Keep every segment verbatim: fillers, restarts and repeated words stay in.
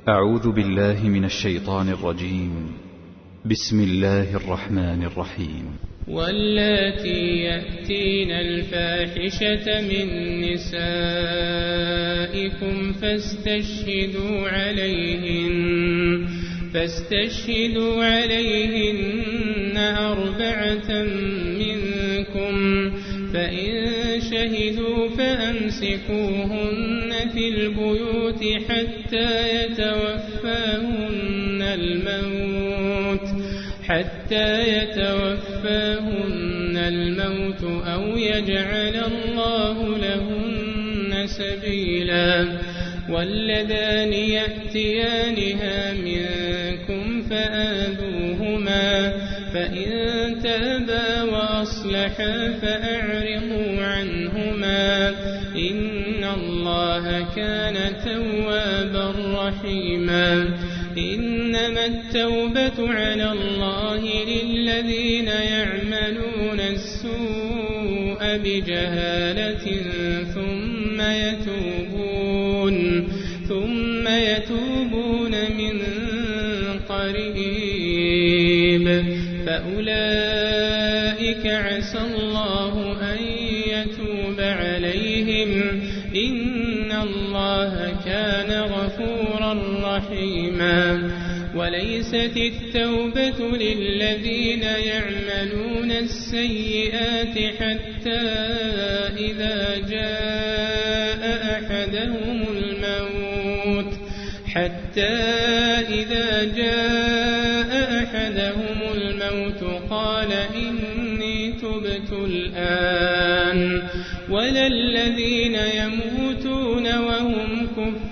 أعوذ بالله من الشيطان الرجيم. بسم الله الرحمن الرحيم. واللاتي يأتين الفاحشة من نسائكم فاستشهدوا عليهن فاستشهدوا عليهن أربعة منكم، فإن شهدوا فأمسكوهن في البيوت حتى يتوفاهن الموت حتى يتوفاهن الموت أو يجعل الله لهن سبيلا. واللذان يأتيانها منكم فآذوهما، فإن تابا وأصلحا فأعرضوا عنهما، إن الله كان توابا رحيما. إنما التوبة على الله للذين يعملون السوء بجهالة ثم يتوبون ثم يتوبون من قريب فأولئك عسى الله أن يتوب عليهم، إن الله كان غفورا رحيما. وليست التوبة للذين يعملون السيئات حتى إذا جاء أحدهم الموت حتى إذا جاء أحدهم الموت قال إني تبت الآن، ولا الذين يموتون وهم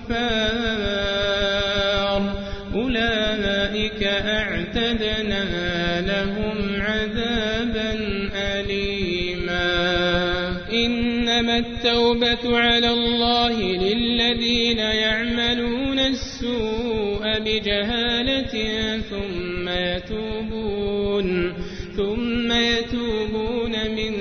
كفار، أولئك أعتدنا لهم عذابا أليما. إنما التوبة على الله للذين يعملون السوء بجهالة ثم يتوبون ثم يتوبون من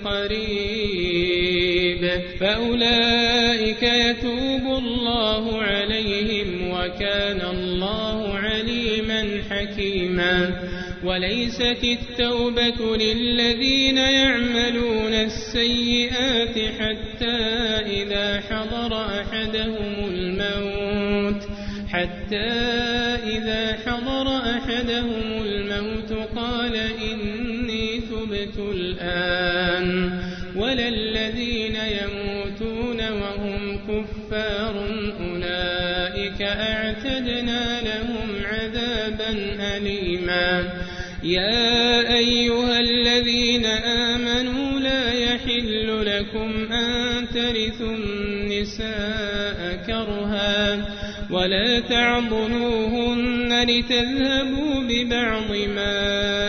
قريب فأولئك يتوب الله عليهم، وكان الله عليما حكيما. وليست التوبة للذين يعملون السيئات حتى إذا حضر أحدهم الموت حتى إذا حضر أحدهم الموت قال إني تبت الآن، ولا الذين يموتون وهم كفار، أولئك أعتدنا لهم عذابا أليما. يا أيها الذين آمنوا لا يحل لكم أن ترثوا النساء كرها، ولا تعضلوهن لتذهبوا ببعض ما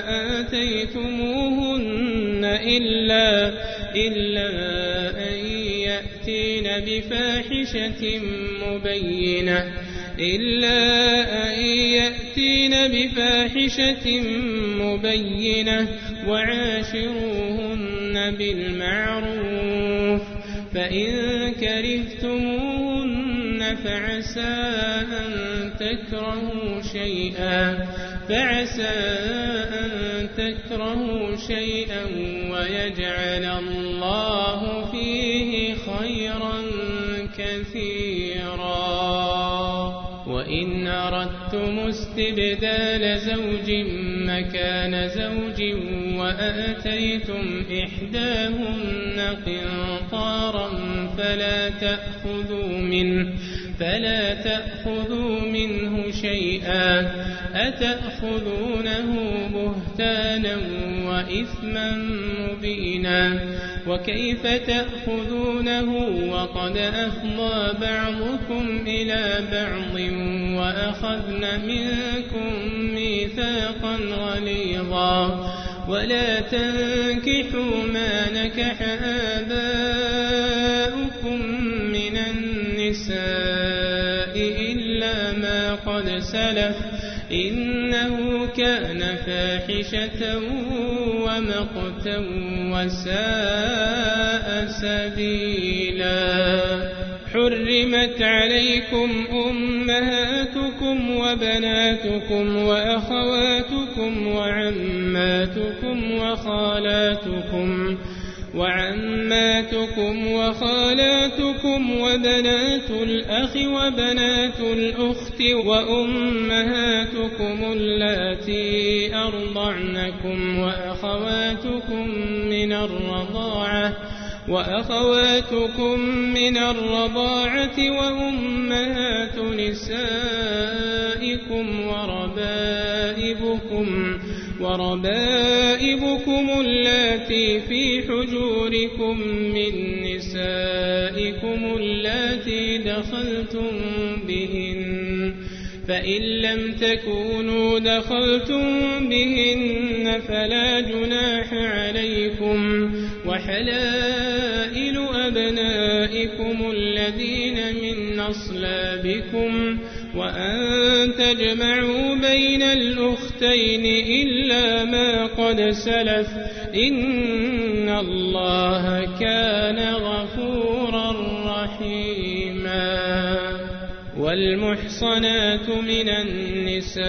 آتيتموهن إلا, إلا أن يأتين بفاحشة مبينة إلا أن يأتين بفاحشة مبينة وعاشروهن بالمعروف، فإن كرهتموهن فعسى أن تكرهوا شيئا فعسى أن تكرهوا شيئا ويجعل الله فيه خيرا كثيرا. وإن أردتم استبدال زوج مكان زوج وآتيتم إحداهن قنطارا فلا تأخذوا منه فلا تأخذوا منه شيئا، أتأخذونه بهتانا وإثما مبينا. وكيف تأخذونه وقد أفضى بعضكم إلى بعض وأخذن منكم ميثاقا غليظا. ولا تنكحوا ما نكح آباؤكم من النساء إلا ما قد سلف، إنه كان فاحشة ومقتا وساء سبيلا. حرمت عليكم أمهاتكم أمهاتكم وبناتكم وأخواتكم وعماتكم وخالاتكم وعماتكم وخالاتكم وبنات الأخ وبنات الأخت وأمهاتكم اللاتي أرضعنكم وأخواتكم من الرضاعة وأخواتكم من الرضاعة وأمهات نسائكم وربائبكم وربائبكم اللاتي في حجوركم من نسائكم اللاتي دخلتم بهن فإن لم تكونوا دخلتم بهن فلا جناح عليكم وحلائل أبنائكم الذين من أصلابكم وأن تجمعوا بين الأختين إلا ما قد سلف إن الله كان غفورا رحيما والمحصنات من النساء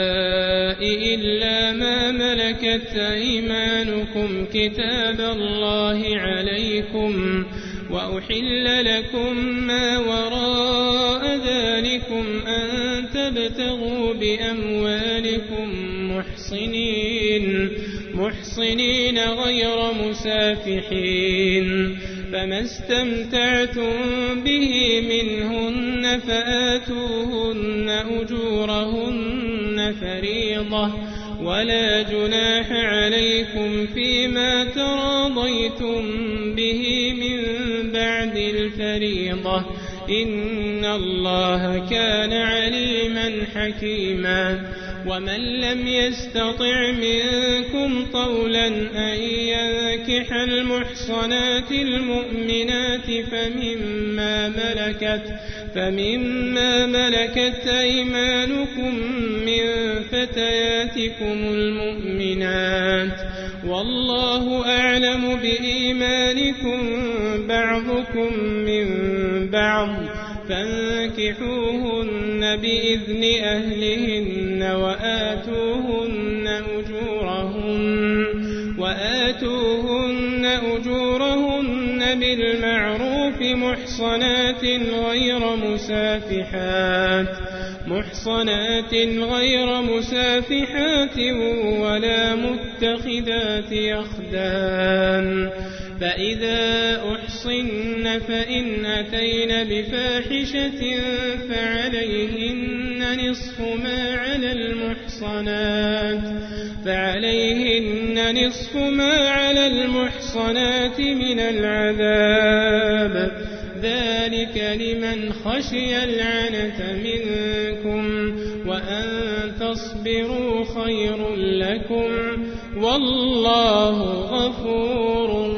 إلا ما ملكت أيمانكم كتاب الله عليكم وأحل لكم ما وراء ذلكم أن تبتغوا بأموالكم محصنين محصنين غير مسافحين فما استمتعتم به منهن فآتوهن أجورهن فريضة ولا جناح عليكم فيما تراضيتم به من بعد الفريضة إن الله كان عليما حكيما ومن لم يستطع منكم طولا أن ينكح المحصنات المؤمنات فمما ملكت فمما ملكت أيمانكم من فتياتكم المؤمنات والله أعلم بإيمانكم بعضكم من بعض فانكحوهن بإذن أهلهن وآتوهن أجورهن وآتوهن أجورهن بالمعروف محصنات غير مسافحات محصنات غير مسافحات ولا متخذات أخدان فإذا أحصن فإن أتين بفاحشة فعليهن نصف ما على المحصنات فعليهن نصف ما على المحصنات من العذاب ذلك لمن خشي العنة منكم وأن تصبروا خير لكم والله غفور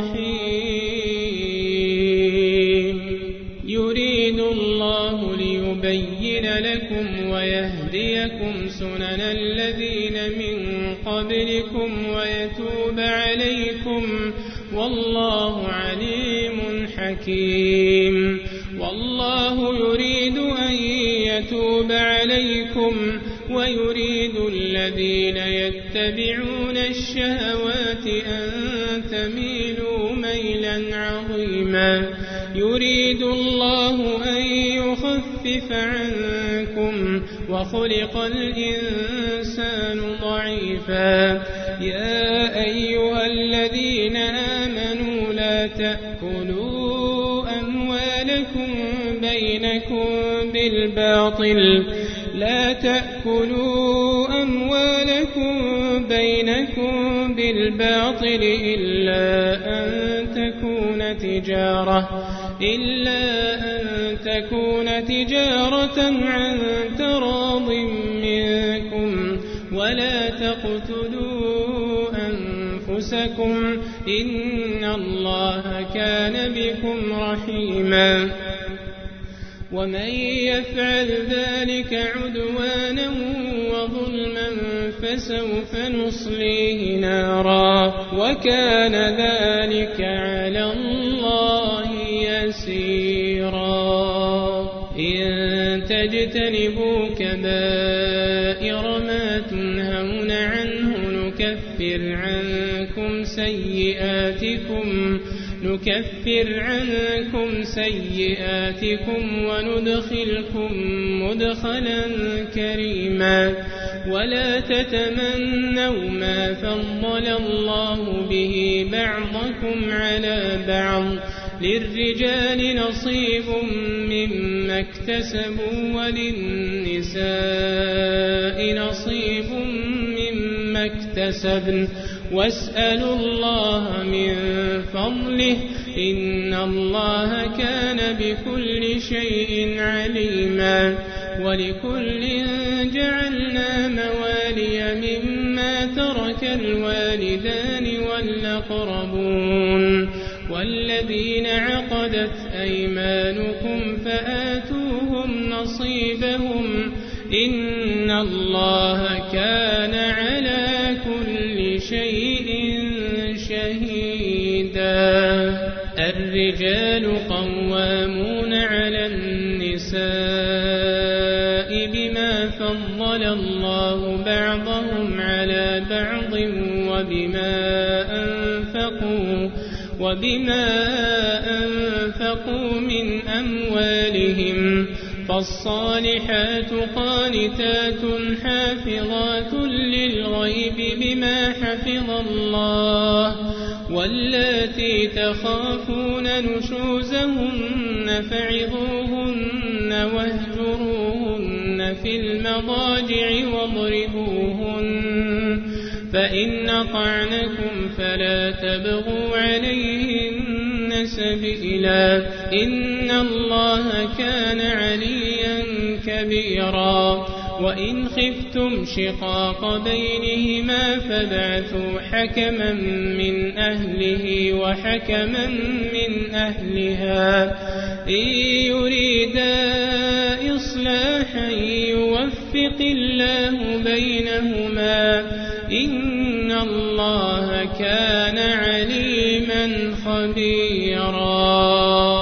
رحيم يريد الله ليبين لكم ويهديكم سنن الذين من قبلكم ويتوب عليكم والله عليم حكيم والله يريد أن يتوب عليكم ويريد الذين يتبعون الشهوات أن تميلوا ميلا عظيما يريد الله أن يخفف عنكم وخلق الإنسان ضعيفا يا أيها الذين آمنوا لا تأكلوا أموالكم بينكم بالباطل لا تأكلوا أموالكم بينكم بالباطل إلا أن تكون تجارة إلا أن تكون تجارة عن تراض منكم ولا تقتلوا أنفسكم إن الله كان بكم رحيما ومن يفعل ذلك عدوانا وظلما فسوف نصليه نارا وكان ذلك على الله يسيرا إن تجتنبوا كبائر ما تنهون عنه نكفر عنكم سيئاتكم نكفر عنكم سيئاتكم وندخلكم مدخلا كريما ولا تتمنوا ما فضل الله به بعضكم على بعض للرجال نصيب مما اكتسبوا وللنساء نصيب مما اكتسبن واسألوا الله من فضله إن الله كان بكل شيء عليما ولكل جعلنا موالي مما ترك الوالدان والأقربون والذين عقدت أيمانكم فآتوهم نصيبهم إن الله كان على كل شيء شهيدا الرجال قوامون على النساء بما فضل الله بعضهم على بعض وبما أنفقوا وبما أنفقوا من أموالهم فالصالحات قانتات حافظات للغيب بما حفظ الله واللاتي تخافون نشوزهن فعظوهن واهجروهن في المضاجع واضربوهن فإن أطعنكم فلا تبغوا عليهن سبيلا إن الله كان عليا كبيرا وإن خفتم شقاق بينهما فابعثوا حكما من أهله وحكما من أهلها إن يريدا إصلاحا يوفق الله بينهما إن الله كان عليما خبيرا.